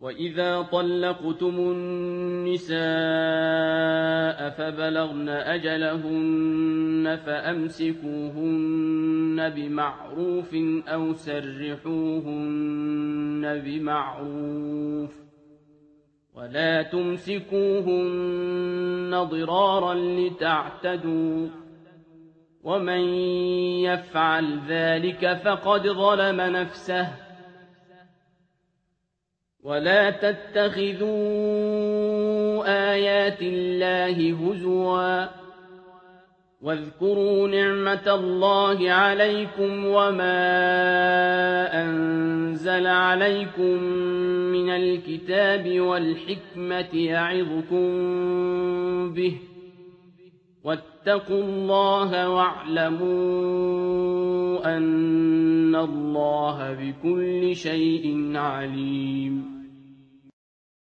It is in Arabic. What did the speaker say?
وإذا طلقتم النساء فبلغن أجلهن فأمسكوهن بمعروف أو سرحوهن بمعروف ولا تمسكوهن ضرارا لتعتدوا ومن يفعل ذلك فقد ظلم نفسه ولا تتخذوا آيات الله هزوا واذكروا نعمة الله عليكم وما أنزل عليكم من الكتاب والحكمة يعظكم به واتقوا الله واعلموا أن الله بكل شيء عليم